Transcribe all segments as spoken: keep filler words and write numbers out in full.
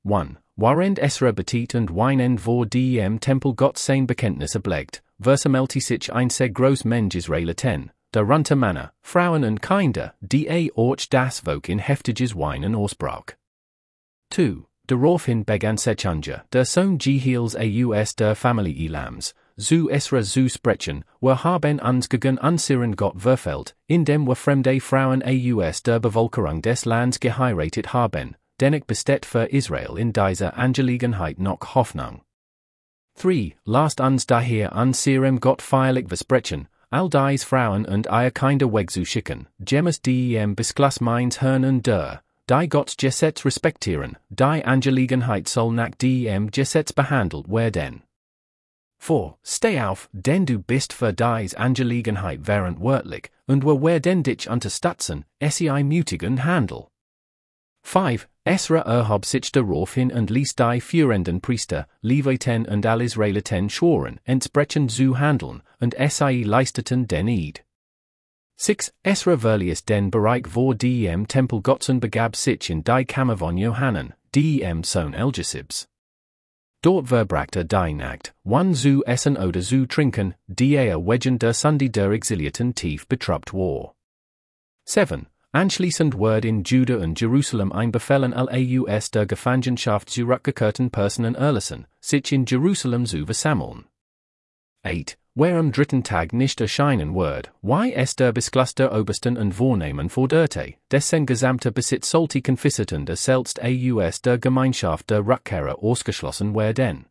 one. Warend Esra Betit und Weinend vor dem Tempel Gott sein Bekenntnis ablegt, versamelti sich einzig groß Mensch Israel ten, darunter Männer, Frauen und Kinder, die a orch das Volk in heftiges Weinen ausbrach. two. Daraufhin begann sich Unger, der Sohn Jehiels aus der Familie Elams, zu Esra zu sprechen, wir haben uns gegen unseren Gott verfehlt, indem wir fremde Frauen aus der Bevölkerung des Landes geheiratet haben, dennoch besteht für Israel in dieser Angelegenheit noch Hoffnung. three. Lasst uns daher unserem Gott feierlich versprechen, all dies Frauen und ihr Kinder wegzuschicken, gemäß dem Beschluss meines Herrn und der, die Gottes Gesetz respektieren, die Angelegenheit soll nach dem Gesetz behandelt werden. four. Steh auf, denn du bist für dies Angelegenheit verantwortlich, und wir werden dich unterstützen, sei mutig und handel. five. Esra erhob sich daraufhin und ließ die führenden Priester, Leviten und all Israeliten schworen, entsprechend zu handeln, und sei leisteten den Eid. six. Esra verlies den Bereich vor dem Tempel Gottes und begab sich in die Kammer von Johanan, dem Sohn Eljesibs. Dort verbrachte die Nacht, one zu essen oder zu trinken, die er wegen der Sünde der Exilierten tief betrübt war. seven. Anschließend wurde in Juda und Jerusalem ein Befehl all aus der Gefangenschaft zurückgekehrten Personen erlassen, sich in Jerusalem zu versammeln. eight. Wer am dritten Tag nicht erscheinen wird, weil es der Beschluss der Obersten und Vornehmen forderte, dessen gesamter Besitz sollte konfisziert und selbst aus der Gemeinschaft der Rückkehrer ausgeschlossen werden.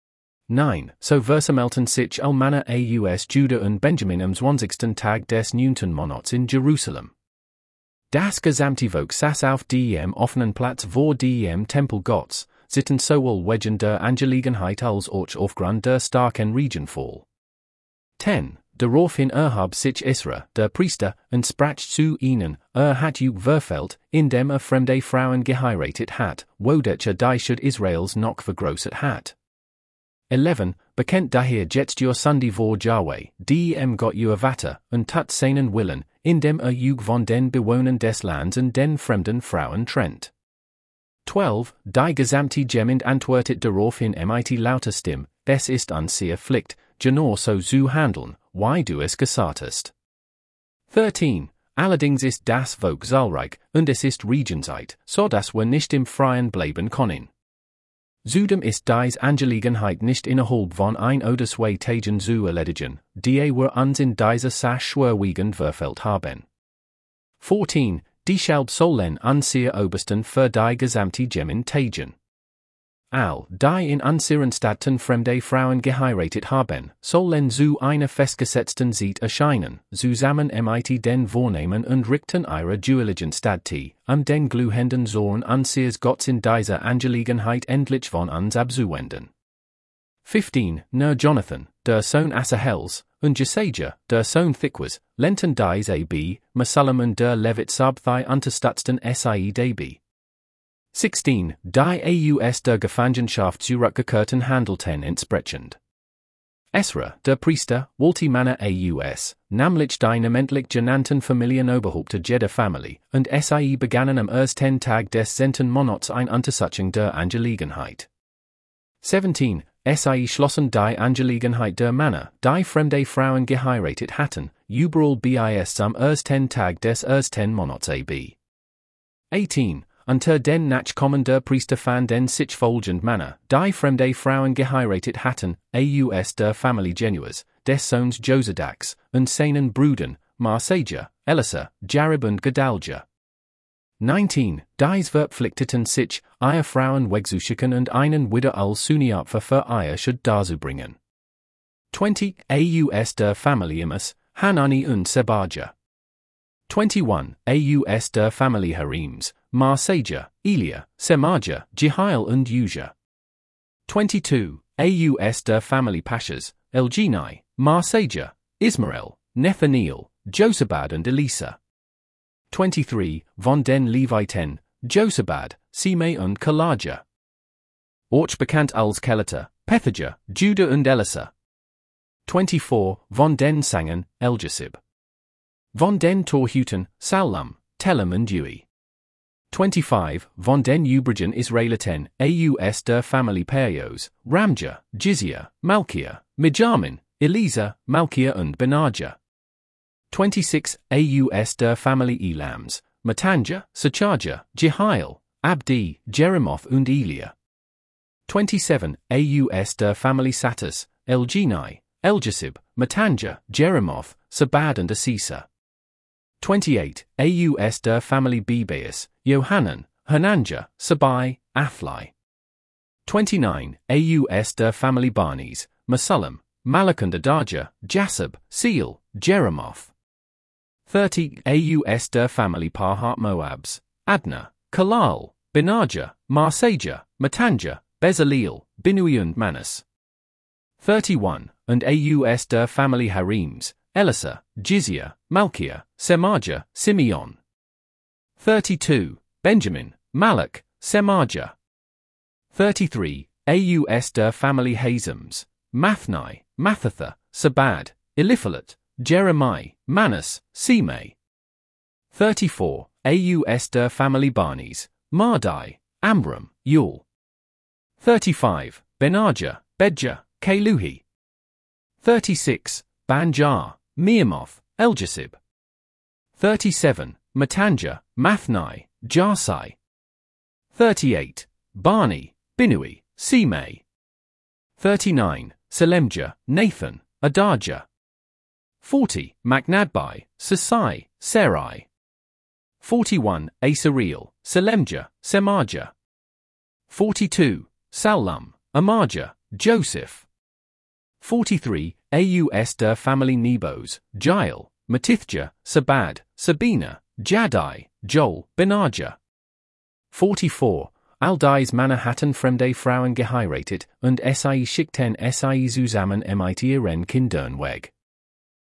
nine. So versammelten sich all Männer aus Juda und Benjamin am zwanzigsten Tag des neunten Monats in Jerusalem. Das gesamte Volk saß auf dem offenen Platz vor dem Tempel Gottes, sitten sowohl wegen der Angelegenheit als auch aufgrund der starken Regenfall. ten. Daraufhin erhob sich Esra, der Priester, und sprach zu ihnen, er hat euch verfehlt, indem er fremde Frauen geheiratet hat, wodurch er die Schuld Israels noch vergrößert hat. eleven. Bekennt daher jetzt your Sünde vor Jahwe, dem Gott euer Vater, und tat seinen Willen, indem er euch von den Bewohnern des Landes und den fremden Frauen trennt. twelve. Die gesamte Gemeinde antwortet daraufhin mit lauter Stimme, es ist unsere Pflicht, genau so zu handeln, wie du es gesagt hast. thirteen. Allerdings ist das Volk zahlreich, und es ist Regenzeit, so dass wir nicht im Freien bleiben können. Zudem ist dies Angelegenheit nicht innerhalb von ein oder zwei Tagen zu erledigen, die wir uns in dieser Sache schwerwiegend verfehlt haben. fourteen. Die Schuld sollen unsere Obersten für die gesamte Gemeinde tagen. All, die in unseren Städten fremde Frauen geheiratet haben, sollen zu einer festgesetzten Zeit erscheinen, zusammen mit den Vornehmen und Richtern ihrer jeweiligen Städte, um den glühenden Zorn unseres Gottes in dieser Angelegenheit endlich von uns abzuwenden. fifteen. Nur Jonathan, der Sohn Asahels, und Jesaja, der Sohn Thikwas, lenten dies ab, Mesallam und der Levit sub die unterstützten sei dabei. sixteen. Die aus der Gefangenschaft zurückgekehrten handelten entsprechend. Esra, der Priester, wollte Männer aus, nämlich die namentlich genannten Familienoberhäupter jeder Familie, und sei begannen am ersten Tag des zehnten Monats ein Untersuchung der Angelegenheit. seventeen. Sei schlossen die Angelegenheit der Männer, die fremde Frauen geheiratet hatten, überall bis am ersten Tag des ersten Monats ab. eighteen. Unter den Nachkommen der Priester fanden sich folgende Männer, die fremde Frauen geheiratet hatten, aus der Familie Genuas, des Sohns Josedaks, und seinen Brüdern, Marsaja, Elasa, Jarib und Gedalja. nineteen. Dies verpflichteten sich, ihre Frauen wegzuschicken und einen wieder als Sühneopfer für ihr Schuld darzubringen. twenty. Aus der Familie Imas, Hanani und Sebaja. twenty-one. Aus der Familie Harims, Marsaja, Elia, Semaja, Jehiel und Uja. twenty-two. Aus der Familie Pashas, Elgenai, Marsaja, Ismael, Nathaniel, Josabad und Elisa. twenty-three. Von den Leviten, Josabad, Simei und Kalaja. Orch bekannt als Kelata, Pethaja, Judah und Elisa. twenty-four. Von den Sangern, Eljesib. Von den Torhüten, Sallam, Telem und Ui. twenty-five. Von den Übrigen Israeliten, aus der Familie Perios, Ramja, Jizia, Malkia, Mijamin, Eliezer, Malkia und Benaja. twenty-six. Aus der Familie Elams, Matanja, Sachaja, Jehiel, Abdi, Jeremoth und Elia. twenty-seven. Aus der Familie Sattus, Elgenai, Eljasib, Matanja, Jeremoth, Sabad and Asisa. twenty-eight. Aus der Familie Bebeas, Johanan, Hananja, Sabai, Athlai. twenty-nine. Aus der Familie Barnes, Mesullam, Malach and Adaja, Jasab, Seal, Jeremoth. thirty. Aus der Familie Pahat Moabs, Adna, Kalal, Benaja, Marsaja, Matanja, Bezaleel, Binui und Manas. thirty-one. And aus der Familie Harims, Elasa, Jizia, Malkia, Semaja, Simeon. thirty-two. Benjamin, Malach, Semaja. thirty-three. Aus der Familie Hazams, Mathnai, Mathatha, Sabad, Eliphalet, Jeremiah, Manas, Simei. thirty-four. Aus der Familie Barnes, Mardai, Amram, Yul. thirty-five. Benaja, Bedja, Keluhi. thirty-six. Banjar, Meamoth, Eljasib. thirty-seven. Matanja, Mathnai, Jarsai. thirty-eight. Bani, Binui, Simei. thirty-nine. Selemja, Nathan, Adaja. forty. Macnadbai, Sasai, Serai. forty-one. Asareel, Selemja, Semaja. forty-two. Sallam, Amaja, Joseph. forty-three. Aus der Familie Nebos, Jael, Matithja, Sabad, Sabina, Jadai, Joel, Benaja. forty-four. Aldais Manhattan Fremde Frauen geheiratet und sie schickten sie zusammen mit ihren Kindern weg.